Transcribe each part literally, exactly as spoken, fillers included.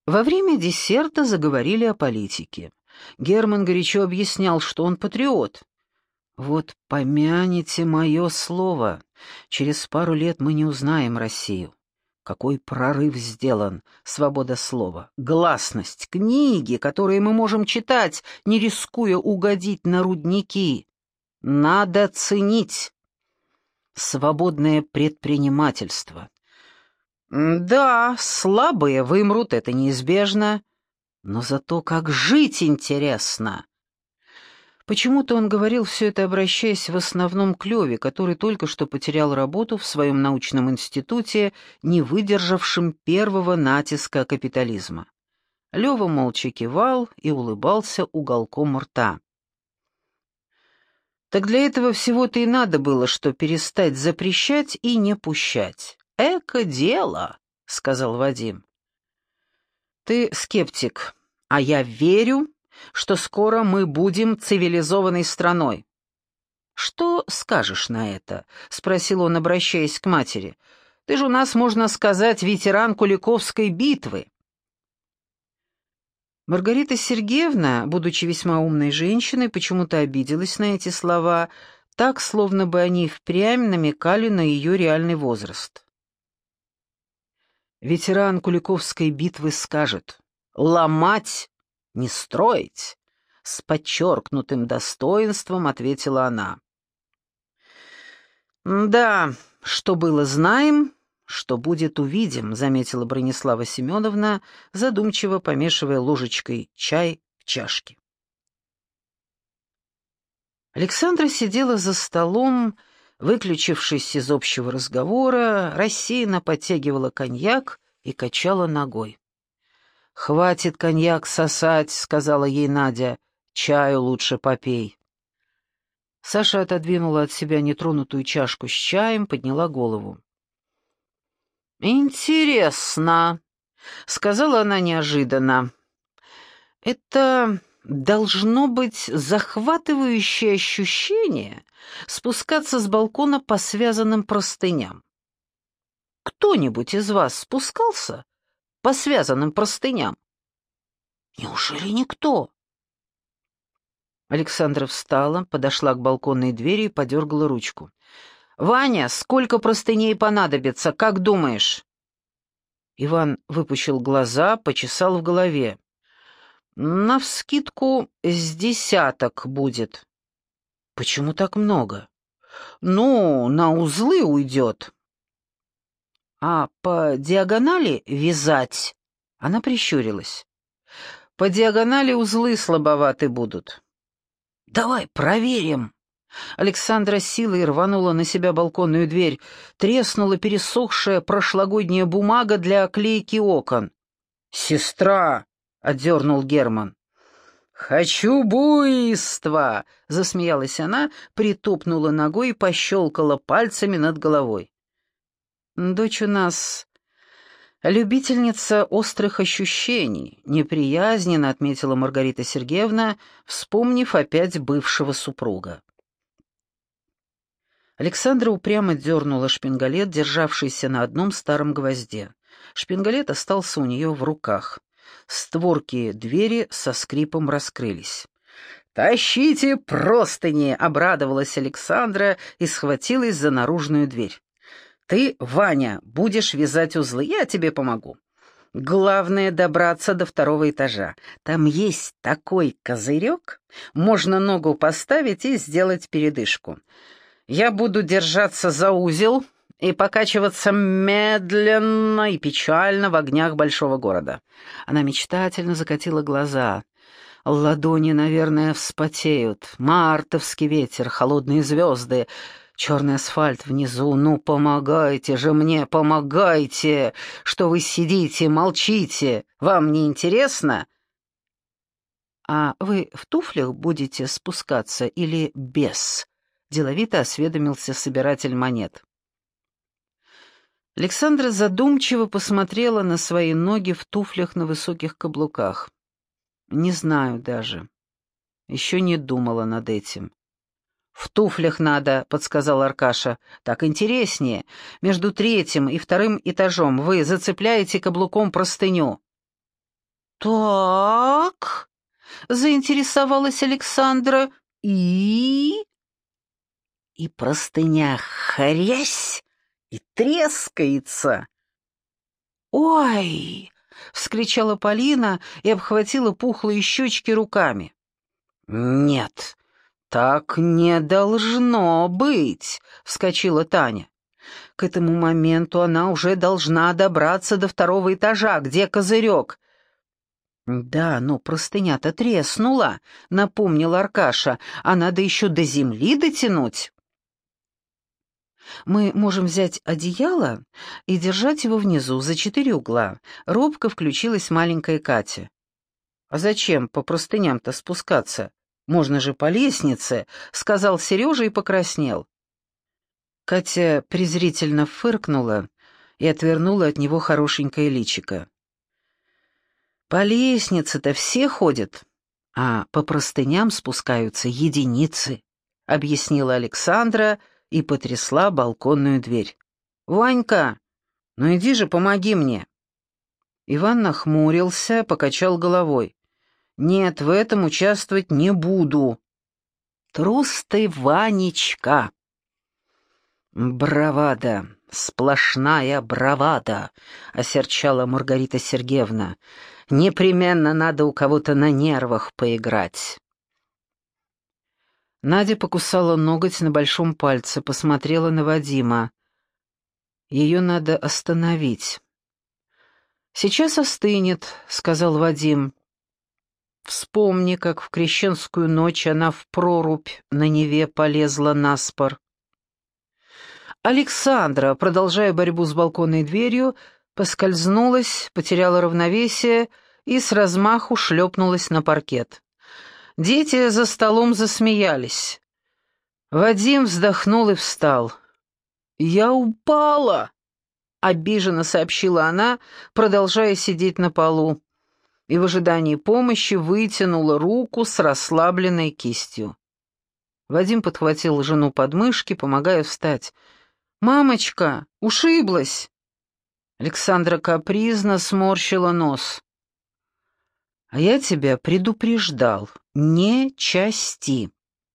Во время десерта заговорили о политике. Герман горячо объяснял, что он патриот. «Вот помяните мое слово, через пару лет мы не узнаем Россию. Какой прорыв сделан, свобода слова, гласность, книги, которые мы можем читать, не рискуя угодить на рудники. Надо ценить свободное предпринимательство. Да, слабые вымрут, это неизбежно, но зато как жить интересно». Почему-то он говорил все это, обращаясь в основном к Леве, который только что потерял работу в своем научном институте, не выдержавшем первого натиска капитализма. Лева молча кивал и улыбался уголком рта. «Так для этого всего-то и надо было, что перестать запрещать и не пущать. Эко дело», — сказал Вадим. «Ты скептик, а я верю, что скоро мы будем цивилизованной страной». «Что скажешь на это?» — спросил он, обращаясь к матери. «Ты же у нас, можно сказать, ветеран Куликовской битвы». Маргарита Сергеевна, будучи весьма умной женщиной, почему-то обиделась на эти слова, так, словно бы они впрямь намекали на ее реальный возраст. Ветеран Куликовской битвы скажет: «Ломать, не строить», — с подчеркнутым достоинством ответила она. «Да, что было, знаем, что будет, увидим», — заметила Бронислава Семеновна, задумчиво помешивая ложечкой чай в чашке. Александра сидела за столом, выключившись из общего разговора, рассеянно подтягивала коньяк и качала ногой. «Хватит коньяк сосать», — сказала ей Надя, — «чаю лучше попей». Саша отодвинула от себя нетронутую чашку с чаем, подняла голову. «Интересно», — сказала она неожиданно. «Это должно быть захватывающее ощущение спускаться с балкона по связанным простыням. Кто-нибудь из вас спускался по связанным простыням? Неужели никто?» Александра встала, подошла к балконной двери и подергала ручку. «Ваня, сколько простыней понадобится, как думаешь?» Иван выпучил глаза, почесал в голове. «Навскидку с десяток будет». «Почему так много?» «Ну, на узлы уйдет». «А по диагонали вязать?» Она прищурилась. «По диагонали узлы слабоваты будут». «Давай проверим». Александра силой рванула на себя балконную дверь. Треснула пересохшая прошлогодняя бумага для оклейки окон. «Сестра!» — отдернул Герман. «Хочу буйства!» — засмеялась она, притопнула ногой и пощелкала пальцами над головой. «Дочь у нас любительница острых ощущений», — неприязненно отметила Маргарита Сергеевна, вспомнив опять бывшего супруга. Александра упрямо дернула шпингалет, державшийся на одном старом гвозде. Шпингалет остался у нее в руках. Створки двери со скрипом раскрылись. «Тащите простыни!» — обрадовалась Александра и схватилась за наружную дверь. «Ты, Ваня, будешь вязать узлы, я тебе помогу. Главное — добраться до второго этажа. Там есть такой козырек, можно ногу поставить и сделать передышку. Я буду держаться за узел и покачиваться медленно и печально в огнях большого города». Она мечтательно закатила глаза. Ладони, наверное, вспотеют. Мартовский ветер, холодные звезды, черный асфальт внизу. «Ну, помогайте же мне, помогайте! Что вы сидите, молчите? Вам не интересно?» «А вы в туфлях будете спускаться или без?» — деловито осведомился собиратель монет. Александра задумчиво посмотрела на свои ноги в туфлях на высоких каблуках. «Не знаю даже. Еще не думала над этим». «В туфлях надо», — подсказал Аркаша. «Так интереснее. Между третьим и вторым этажом вы зацепляете каблуком простыню». «Так», — заинтересовалась Александра, — «и...» И простыня хрясь и трескается. «Ой!» — вскричала Полина и обхватила пухлые щечки руками. «Нет, так не должно быть!» — вскочила Таня. К этому моменту она уже должна добраться до второго этажа, где козырек. «Да, но простыня-то треснула», — напомнил Аркаша, — «а надо еще до земли дотянуть». «Мы можем взять одеяло и держать его внизу, за четыре угла», — робко включилась маленькая Катя. «А зачем по простыням-то спускаться? Можно же по лестнице», — сказал Сережа и покраснел. Катя презрительно фыркнула и отвернула от него хорошенькое личико. «По лестнице-то все ходят, а по простыням спускаются единицы», — объяснила Александра и потрясла балконную дверь. «Ванька, ну иди же, помоги мне». Иван нахмурился, покачал головой. «Нет, в этом участвовать не буду». «Трус ты, Ванечка!» «Бравада, сплошная бравада», — осерчала Маргарита Сергеевна. «Непременно надо у кого-то на нервах поиграть». Надя покусала ноготь на большом пальце, посмотрела на Вадима. «Ее надо остановить». «Сейчас остынет», — сказал Вадим. «Вспомни, как в крещенскую ночь она в прорубь на Неве полезла наспор». Александра, продолжая борьбу с балконной дверью, поскользнулась, потеряла равновесие и с размаху шлепнулась на паркет. Дети за столом засмеялись. Вадим вздохнул и встал. «Я упала!» — обиженно сообщила она, продолжая сидеть на полу, и в ожидании помощи вытянула руку с расслабленной кистью. Вадим подхватил жену под мышки, помогая встать. «Мамочка, ушиблась!» Александра капризно сморщила нос. «А я тебя предупреждал, не части».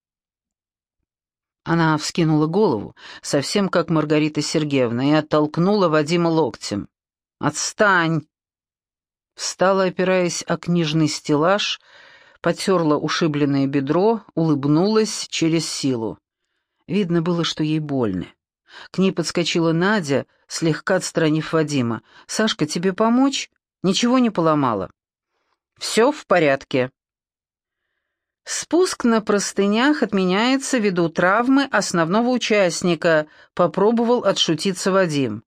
Она вскинула голову, совсем как Маргарита Сергеевна, и оттолкнула Вадима локтем. «Отстань!» Встала, опираясь о книжный стеллаж, потерла ушибленное бедро, улыбнулась через силу. Видно было, что ей больно. К ней подскочила Надя, слегка отстранив Вадима. «Сашка, тебе помочь? Ничего не поломала?» «Все в порядке». «Спуск на простынях отменяется ввиду травмы основного участника», — попробовал отшутиться Вадим.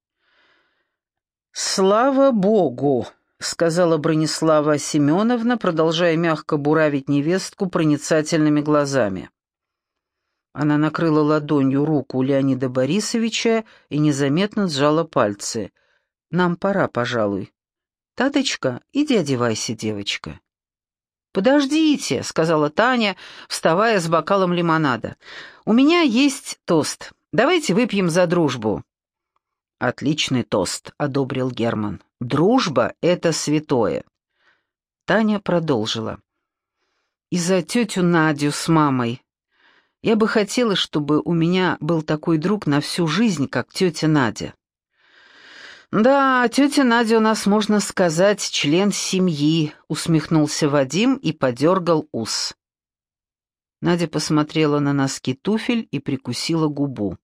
«Слава Богу», — сказала Бронислава Семеновна, продолжая мягко буравить невестку проницательными глазами. Она накрыла ладонью руку Леонида Борисовича и незаметно сжала пальцы. «Нам пора, пожалуй. Таточка, иди одевайся, девочка». «Подождите», — сказала Таня, вставая с бокалом лимонада. «У меня есть тост. Давайте выпьем за дружбу». «Отличный тост», — одобрил Герман. «Дружба — это святое». Таня продолжила. «И за тетю Надю с мамой. Я бы хотела, чтобы у меня был такой друг на всю жизнь, как тетя Надя». «Да, тетя Надя у нас, можно сказать, член семьи», — усмехнулся Вадим и подергал ус. Надя посмотрела на носки туфель и прикусила губу.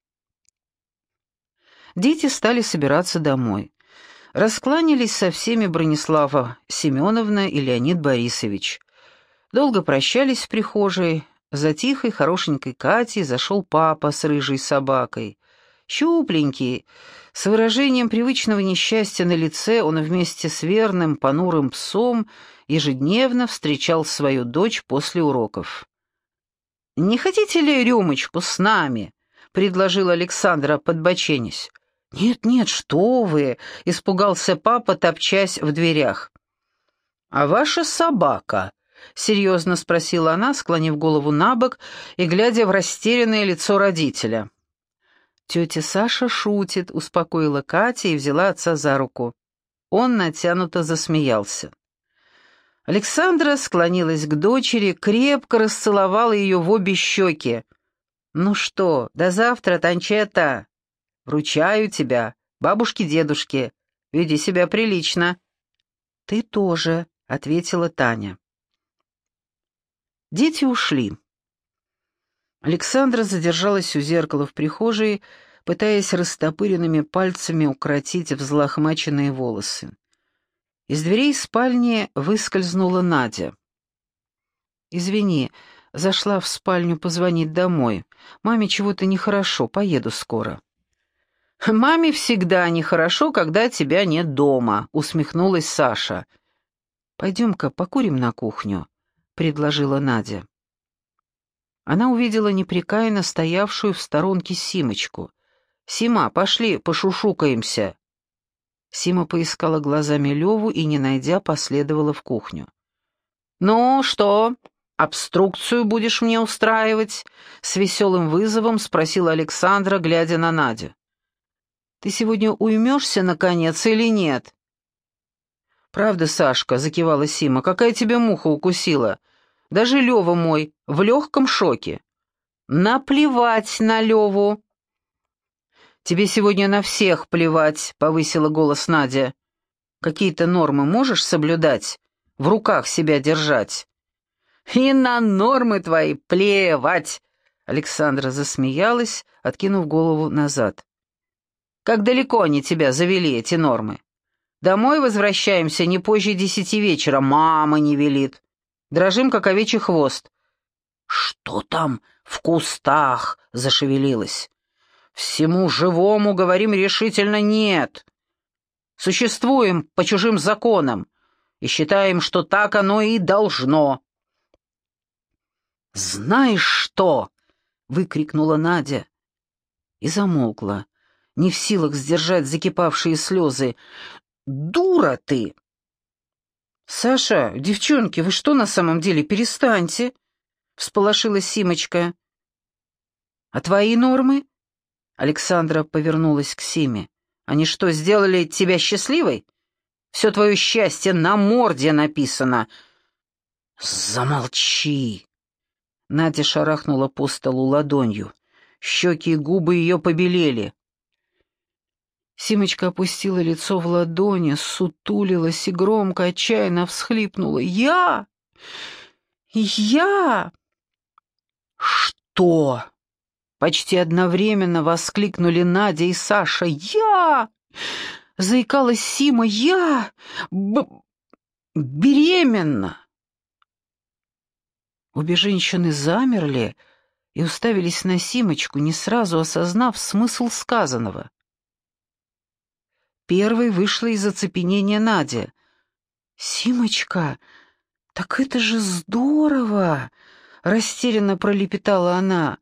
Дети стали собираться домой. Раскланялись со всеми Бронислава Семеновна и Леонид Борисович. Долго прощались в прихожей. За тихой, хорошенькой Катей зашел папа с рыжей собакой. Щупленький, с выражением привычного несчастья на лице, он вместе с верным, понурым псом ежедневно встречал свою дочь после уроков. «Не хотите ли рюмочку с нами?» — предложил Александра, подбоченясь. «Нет-нет, что вы!» — испугался папа, топчась в дверях. «А ваша собака?» — серьезно спросила она, склонив голову на бок и глядя в растерянное лицо родителя. «Тетя Саша шутит», — успокоила Катя и взяла отца за руку. Он натянуто засмеялся. Александра склонилась к дочери, крепко расцеловала ее в обе щеки. «Ну что, до завтра, Танчета. Вручаю тебя, бабушке-дедушке. Веди себя прилично». «Ты тоже», — ответила Таня. Дети ушли. Александра задержалась у зеркала в прихожей, пытаясь растопыренными пальцами укротить взлохмаченные волосы. Из дверей спальни выскользнула Надя. «Извини, зашла в спальню позвонить домой. Маме чего-то нехорошо, поеду скоро». «Маме всегда нехорошо, когда тебя нет дома», — усмехнулась Саша. «Пойдем-ка покурим на кухню», — предложила Надя. Она увидела непрекаянно стоявшую в сторонке Симочку. «Сима, пошли, пошушукаемся». Сима поискала глазами Леву и, не найдя, последовала в кухню. «Ну что, обструкцию будешь мне устраивать?» — с веселым вызовом спросила Александра, глядя на Надю. «Ты сегодня уймешься, наконец, или нет?» «Правда, Сашка», — закивала Сима, — «какая тебя муха укусила? Даже Лева мой в легком шоке». «Наплевать на Леву!» «Тебе сегодня на всех плевать», — повысила голос Надя. «Какие-то нормы можешь соблюдать? В руках себя держать?» «И на нормы твои плевать!» Александра засмеялась, откинув голову назад. «Как далеко они тебя завели, эти нормы? Домой возвращаемся не позже десяти вечера, мама не велит. Дрожим, как овечий хвост». «Что там в кустах?» — зашевелилась. «Всему живому, говорим, решительно нет. Существуем по чужим законам и считаем, что так оно и должно». «Знаешь что?» — выкрикнула Надя и замолкла, не в силах сдержать закипавшие слезы. «Дура ты!» «Саша, девчонки, вы что на самом деле? Перестаньте!» — всполошилась Симочка. «А твои нормы?» Александра повернулась к Симе. «Они что, сделали тебя счастливой? Все твое счастье на морде написано». «Замолчи!» Надя шарахнула по столу ладонью. Щеки и губы ее побелели. Симочка опустила лицо в ладони, сутулилась и громко, отчаянно всхлипнула. «Я! Я!» «Что?» Почти одновременно воскликнули Надя и Саша. «Я!» — заикалась Сима. «Я! Б... беременна!» Обе женщины замерли и уставились на Симочку, не сразу осознав смысл сказанного. Первой вышла из оцепенения Надя. «Симочка, так это же здорово!» — растерянно пролепетала она.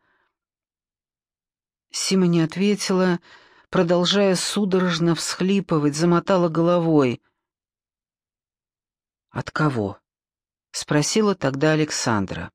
Сима не ответила, продолжая судорожно всхлипывать, замотала головой. «От кого?» — спросила тогда Александра.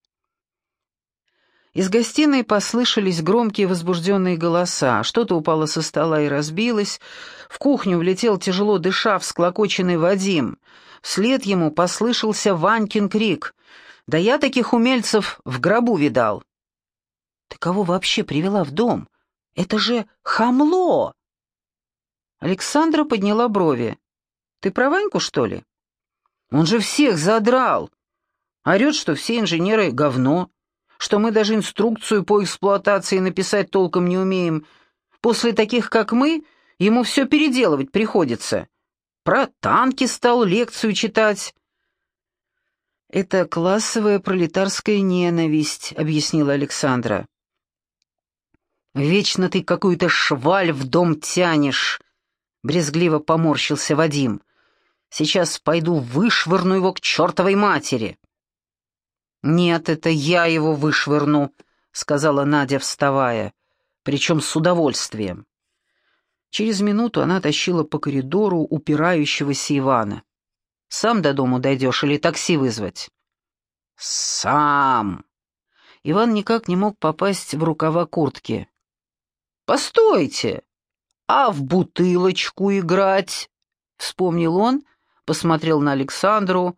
Из гостиной послышались громкие возбужденные голоса. Что-то упало со стола и разбилось. В кухню влетел, тяжело дыша, всклокоченный Вадим. Вслед ему послышался Ванькин крик. «Да я таких умельцев в гробу видал!» «Ты кого вообще привела в дом? Это же хамло!» Александра подняла брови. «Ты про Ваньку, что ли? Он же всех задрал! Орет, что все инженеры — говно, что мы даже инструкцию по эксплуатации написать толком не умеем. После таких, как мы, ему все переделывать приходится. Про танки стал лекцию читать». «Это классовая пролетарская ненависть», — объяснила Александра. «Вечно ты какую-то шваль в дом тянешь», — брезгливо поморщился Вадим. «Сейчас пойду вышвырну его к чертовой матери». «Нет, это я его вышвырну», — сказала Надя, вставая, причем с удовольствием. Через минуту она тащила по коридору упирающегося Ивана. «Сам до дому дойдешь или такси вызвать?» «Сам!» Иван никак не мог попасть в рукава куртки. «Постойте! А в бутылочку играть?» — вспомнил он, посмотрел на Александру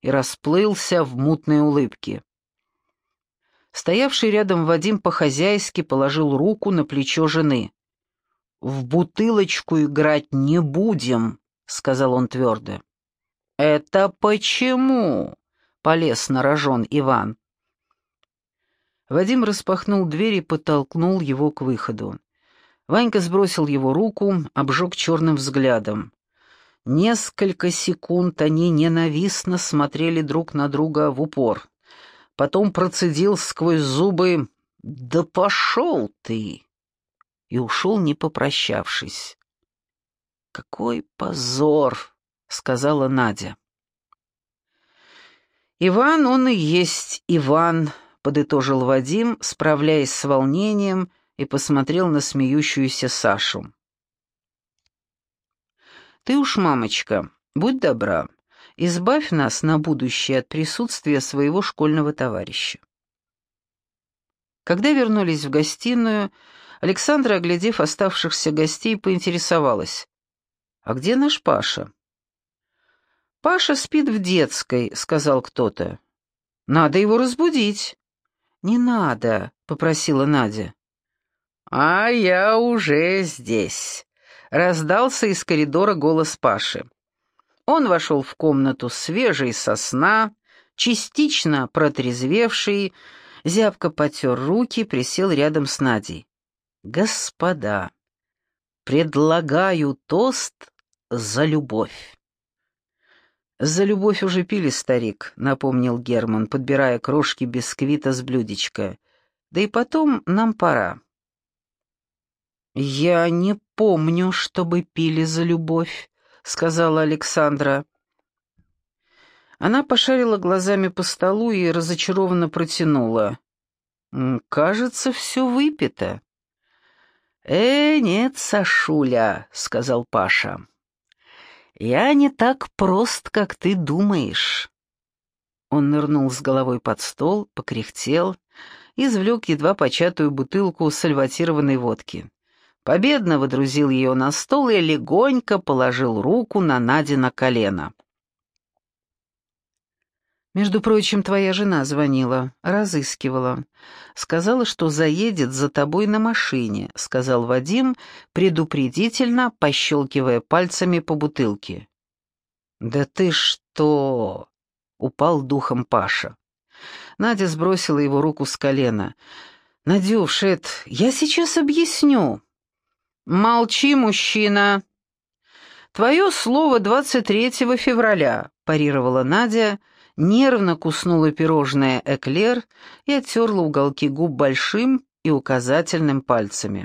и расплылся в мутной улыбке. Стоявший рядом Вадим по-хозяйски положил руку на плечо жены. «В бутылочку играть не будем», — сказал он твердо. «Это почему?» — полез на рожон Иван. Вадим распахнул дверь и подтолкнул его к выходу. Ванька сбросил его руку, обжег черным взглядом. Несколько секунд они ненавистно смотрели друг на друга в упор. Потом процедил сквозь зубы: «Да пошел ты!» и ушел, не попрощавшись. «Какой позор!» — сказала Надя. «Иван, он и есть Иван», — подытожил Вадим, справляясь с волнением, и посмотрел на смеющуюся Сашу. «Ты уж, мамочка, будь добра, избавь нас на будущее от присутствия своего школьного товарища». Когда вернулись в гостиную, Александра, оглядев оставшихся гостей, поинтересовалась: «А где наш Паша?» «Паша спит в детской», — сказал кто-то. «Надо его разбудить». «Не надо», — попросила Надя. «А я уже здесь», — раздался из коридора голос Паши. Он вошел в комнату свежий со сна, частично протрезвевший, зябко потер руки, присел рядом с Надей. «Господа, предлагаю тост за любовь». «За любовь уже пили, старик», — напомнил Герман, подбирая крошки бисквита с блюдечка. «Да и потом нам пора». «Я не помню, чтобы пили за любовь», — сказала Александра. Она пошарила глазами по столу и разочарованно протянула: «Кажется, все выпито». «Э, нет, Сашуля», — сказал Паша. «Я не так прост, как ты думаешь». Он нырнул с головой под стол, покряхтел, извлек едва початую бутылку сальватированной водки. Победно водрузил ее на стол и легонько положил руку на Надино колено. «Между прочим, твоя жена звонила, разыскивала. Сказала, что заедет за тобой на машине», — сказал Вадим, предупредительно пощелкивая пальцами по бутылке. «Да ты что!» — упал духом Паша. Надя сбросила его руку с колена. «Надюш, это... я сейчас объясню». «Молчи, мужчина!» «Твое слово двадцать третьего февраля», — парировала Надя, нервно куснула пирожное эклер и оттерла уголки губ большим и указательным пальцами.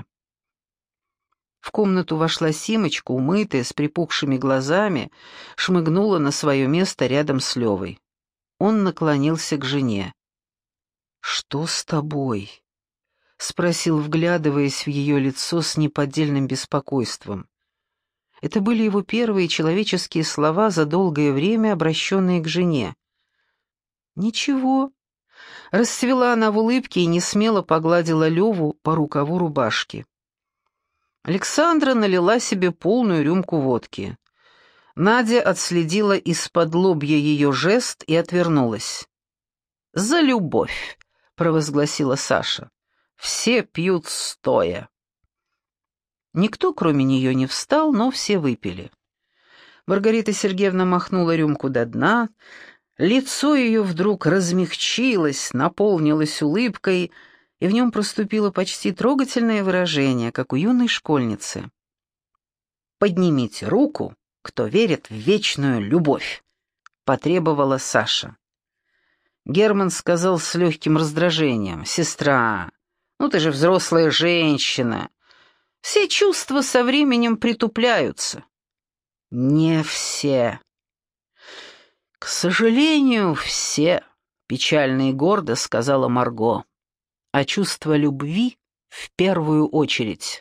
В комнату вошла Симочка, умытая, с припухшими глазами, шмыгнула на свое место рядом с Левой. Он наклонился к жене. «Что с тобой?» — спросил, вглядываясь в ее лицо с неподдельным беспокойством. Это были его первые человеческие слова за долгое время, обращенные к жене. «Ничего». Расцвела она в улыбке и несмело погладила Леву по рукаву рубашки. Александра налила себе полную рюмку водки. Надя отследила из-под лобья ее жест и отвернулась. «За любовь!» — провозгласила Саша. «Все пьют стоя». Никто, кроме нее, не встал, но все выпили. Маргарита Сергеевна махнула рюмку до дна, лицо ее вдруг размягчилось, наполнилось улыбкой, и в нем проступило почти трогательное выражение, как у юной школьницы. «Поднимите руку, кто верит в вечную любовь», — потребовала Саша. Герман сказал с легким раздражением: «Сестра, ну ты же взрослая женщина. Все чувства со временем притупляются». «Не все». «К сожалению, все», — печально и гордо сказала Марго. «А чувство любви в первую очередь».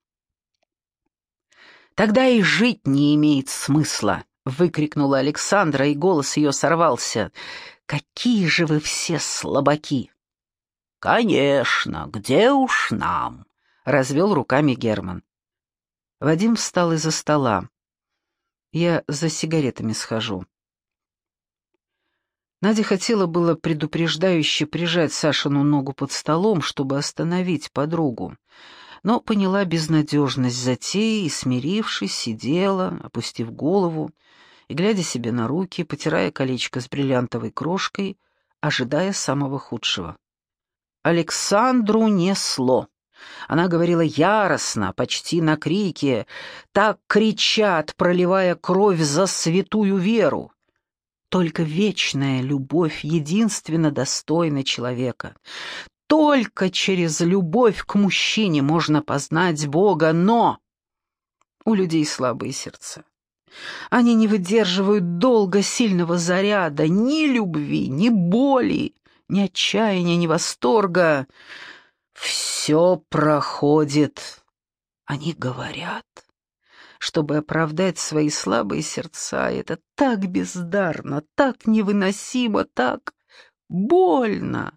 «Тогда и жить не имеет смысла», — выкрикнула Александра, и голос ее сорвался. «Какие же вы все слабаки!» «Конечно, где уж нам?» — развел руками Герман. Вадим встал из-за стола. «Я за сигаретами схожу». Надя хотела было предупреждающе прижать Сашину ногу под столом, чтобы остановить подругу, но поняла безнадежность затеи и, смирившись, сидела, опустив голову и, глядя себе на руки, потирая колечко с бриллиантовой крошкой, ожидая самого худшего. Александру несло. Она говорила яростно, почти на крике, так кричат, проливая кровь за святую веру. Только вечная любовь единственно достойна человека. Только через любовь к мужчине можно познать Бога, но у людей слабые сердца. Они не выдерживают долго сильного заряда, ни любви, ни боли, ни отчаяния, ни восторга. Все проходит. Они говорят, чтобы оправдать свои слабые сердца. Это так бездарно, так невыносимо, так больно.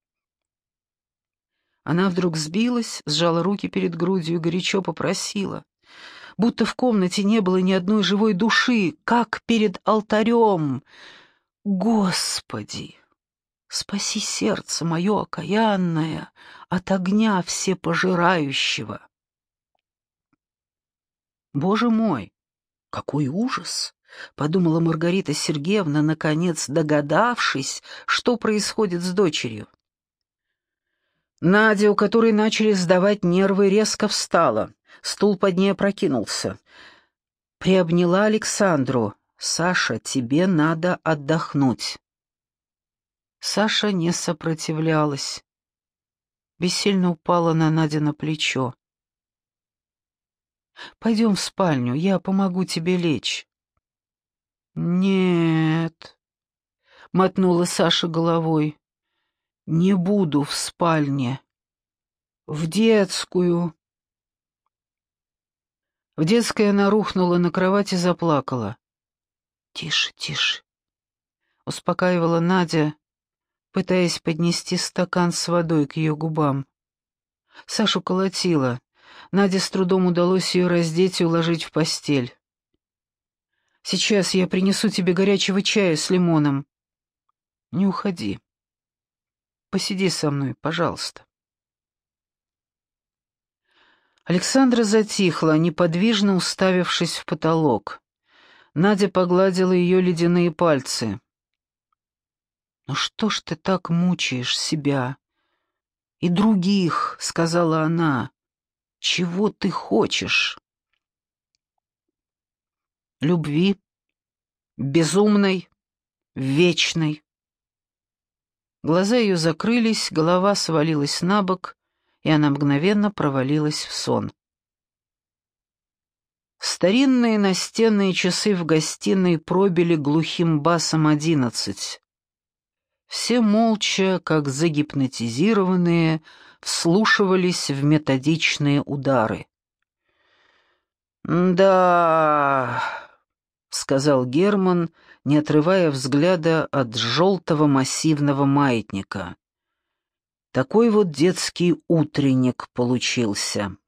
Она вдруг сбилась, сжала руки перед грудью и горячо попросила, будто в комнате не было ни одной живой души, как перед алтарем: «Господи, спаси сердце мое окаянное от огня всепожирающего». «Боже мой, какой ужас!» — подумала Маргарита Сергеевна, наконец догадавшись, что происходит с дочерью. Надя, у которой начали сдавать нервы, резко встала. Стул под ней опрокинулся. Приобняла Александру. «Саша, тебе надо отдохнуть». Саша не сопротивлялась. Бессильно упала на Надя на плечо. «Пойдем в спальню, я помогу тебе лечь». «Нет», — мотнула Саша головой, — «не буду в спальне. В детскую». В детской она рухнула на кровать и заплакала. «Тише, тише», — успокаивала Надя, пытаясь поднести стакан с водой к ее губам. Сашу колотила. Наде с трудом удалось ее раздеть и уложить в постель. «Сейчас я принесу тебе горячего чая с лимоном». «Не уходи. Посиди со мной, пожалуйста». Александра затихла, неподвижно уставившись в потолок. Надя погладила ее ледяные пальцы. «Ну что ж ты так мучаешь себя и других?» — сказала она. «Чего ты хочешь?» «Любви, безумной, вечной». Глаза ее закрылись, голова свалилась на бок, и она мгновенно провалилась в сон. Старинные настенные часы в гостиной пробили глухим басом одиннадцать. Все молча, как загипнотизированные, вслушивались в методичные удары. «Да», — сказал Герман, не отрывая взгляда от желтого массивного маятника. «Такой вот детский утренник получился».